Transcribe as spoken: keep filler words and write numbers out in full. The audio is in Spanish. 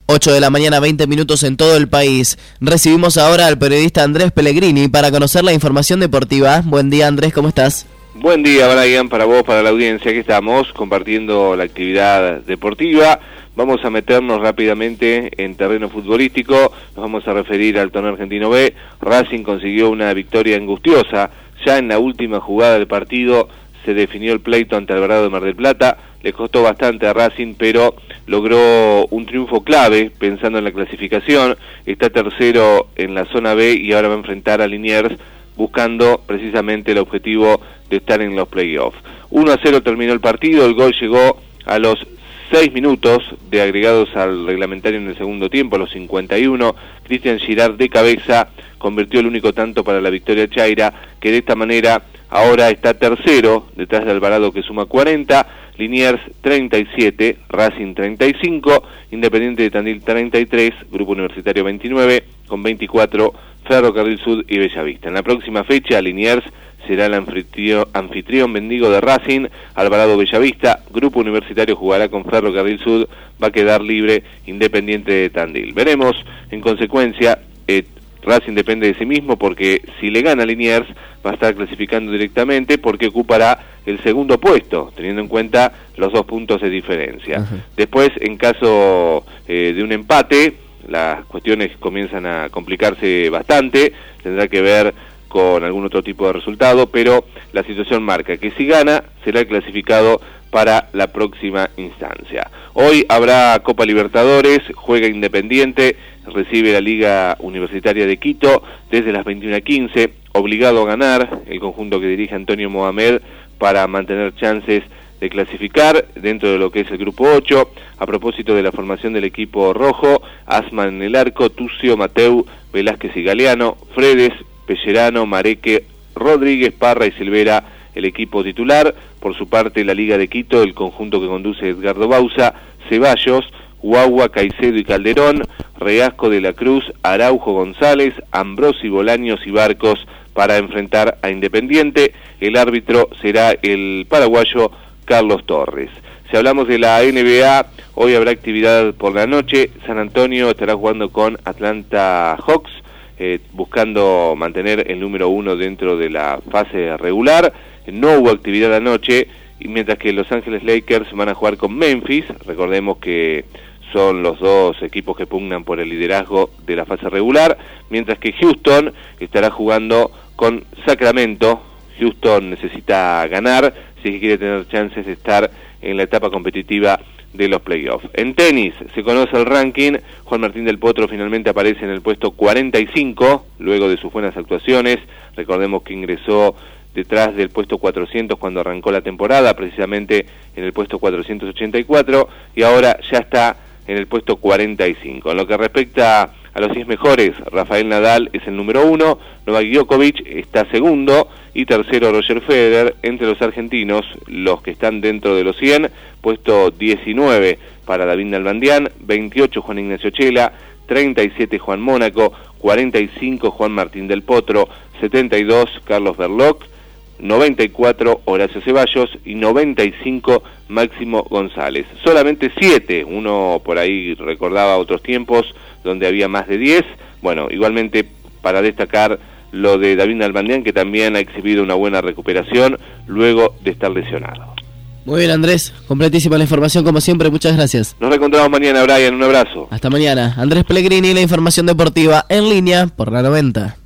ocho de la mañana, veinte minutos en todo el país. Recibimos ahora al periodista Andrés Pellegrini para conocer la información deportiva. Buen día, Andrés, ¿cómo estás? Buen día, Brian, para vos, para la audiencia. Aquí estamos compartiendo la actividad deportiva. Vamos a meternos rápidamente en terreno futbolístico. Nos vamos a referir al torneo argentino B. Racing consiguió una victoria angustiosa. Ya en la última jugada del partido se definió el pleito ante Alvarado de Mar del Plata. Le costó bastante a Racing, pero logró un triunfo clave pensando en la clasificación. Está tercero en la zona B y ahora va a enfrentar a Liniers, buscando precisamente el objetivo de estar en los playoffs. uno a cero terminó el partido, el gol llegó a los seis minutos de agregados al reglamentario en el segundo tiempo, a los cincuenta y uno. Cristian Girard de cabeza convirtió el único tanto para la victoria chaira, que de esta manera ahora está tercero, detrás de Alvarado que suma cuarenta, Liniers treinta y siete, Racing treinta y cinco, Independiente de Tandil treinta y tres, Grupo Universitario veintinueve, con veinticuatro, Ferrocarril Sud y Bellavista. En la próxima fecha, Liniers será el anfitrión, anfitrión mendigo de Racing, Alvarado Bellavista, Grupo Universitario jugará con Ferrocarril Sud, va a quedar libre Independiente de Tandil. Veremos, en consecuencia, eh, Racing depende de sí mismo porque si le gana a Liniers va a estar clasificando directamente porque ocupará el segundo puesto, teniendo en cuenta los dos puntos de diferencia. Uh-huh. Después, en caso eh, de un empate, las cuestiones comienzan a complicarse bastante, tendrá que ver con algún otro tipo de resultado, pero la situación marca que si gana será clasificado para la próxima instancia. Hoy habrá Copa Libertadores, juega Independiente, recibe la Liga Universitaria de Quito desde las veintiuna a quince, obligado a ganar el conjunto que dirige Antonio Mohamed para mantener chances de clasificar dentro de lo que es el grupo ocho. A propósito de la formación del equipo rojo, Asman en el arco, Tucio, Mateu, Velázquez y Galeano, Fredes, Pellerano, Mareque, Rodríguez, Parra y Silvera el equipo titular. Por su parte, la Liga de Quito, el conjunto que conduce Edgardo Bauza, Ceballos, Guagua, Caicedo y Calderón, Reasco de la Cruz, Araujo, González, Ambrosi, Bolaños y Barcos para enfrentar a Independiente. El árbitro será el paraguayo Carlos Torres. Si hablamos de la N B A, hoy habrá actividad por la noche. San Antonio estará jugando con Atlanta Hawks, eh, buscando mantener el número uno dentro de la fase regular. No hubo actividad anoche, y mientras que Los Ángeles Lakers van a jugar con Memphis. Recordemos que son los dos equipos que pugnan por el liderazgo de la fase regular, mientras que Houston estará jugando con Sacramento. Houston necesita ganar si es que quiere tener chances de estar en la etapa competitiva de los playoffs. En tenis se conoce el ranking. Juan Martín del Potro finalmente aparece en el puesto cuarenta y cinco, luego de sus buenas actuaciones. Recordemos que ingresó detrás del puesto cuatrocientos cuando arrancó la temporada, precisamente en el puesto cuatrocientos ochenta y cuatro, y ahora ya está en el puesto cuarenta y cinco. En lo que respecta a los diez mejores, Rafael Nadal es el número uno, Novak Djokovic está segundo y tercero Roger Federer. Entre los argentinos, los que están dentro de los cien, puesto diecinueve para David Nalbandián, veintiocho Juan Ignacio Chela, treinta y siete Juan Mónaco, cuarenta y cinco Juan Martín del Potro, setenta y dos Carlos Berlocq, noventa y cuatro Horacio Ceballos y noventa y cinco Máximo González. Solamente siete, uno por ahí recordaba otros tiempos donde había más de diez. Bueno, igualmente para destacar lo de David Nalbandián, que también ha exhibido una buena recuperación luego de estar lesionado. Muy bien, Andrés, completísima la información como siempre, muchas gracias. Nos reencontramos mañana, Brian, un abrazo. Hasta mañana. Andrés Pellegrini, la información deportiva en línea por la noventa.